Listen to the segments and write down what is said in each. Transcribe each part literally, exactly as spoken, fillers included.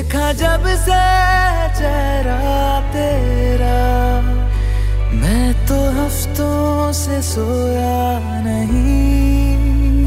देखा जब से चेहरा तेरा, मैं तो हफ्तों से सोया नहीं।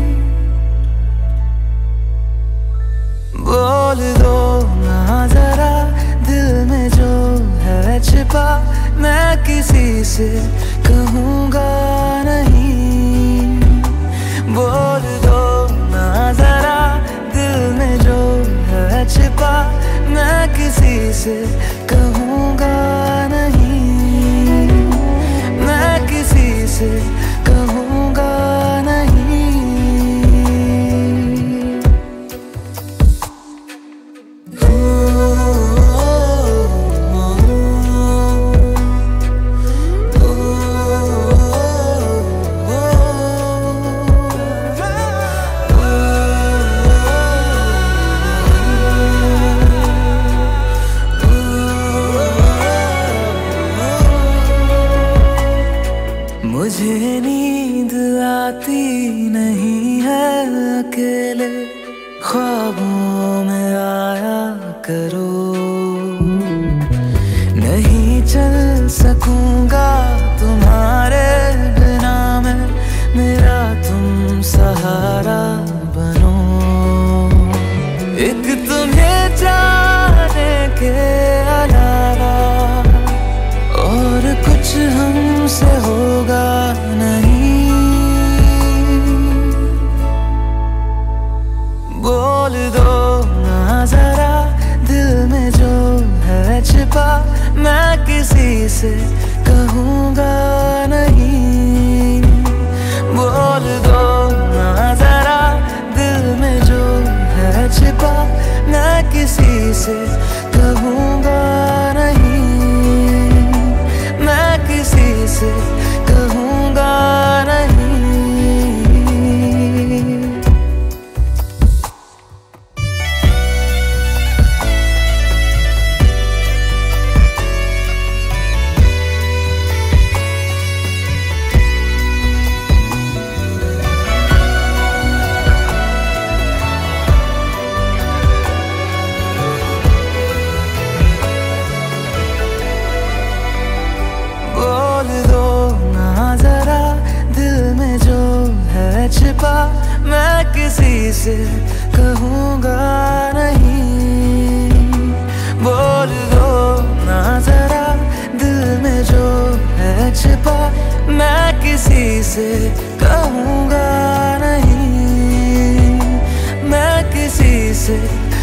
बोल दो ना जरा दिल में जो है छिपा, मैं किसी से कहूँगा नहीं। बोल दो ना जरा दिल में जो है छिपा, मैं किसी से कहूँगा नहीं। मैं किसी से कहूँगा नहीं। मुझे नींद आती नहीं है अकेले, ख्वाबों में आया करो। नहीं चल सकूंगा तुम्हारे बिना मैं, मेरा तुम सहारा बनो। एक तुम्हें जाने के अलावा और कुछ हमसे होगा नहीं। बोल दो ना जरा दिल में जो है छिपा, मैं किसी से कहूँगा नहीं। बोल दो ना जरा दिल में जो है छिपा, मैं किसी से कहूँगा नहीं। मैं किसी से कहूँगा नहीं। छिपा मैं किसी से कहूँगा नहीं। बोल दो ना जरा दिल में जो है छिपा, मैं किसी से कहूँगा नहीं। मैं किसी से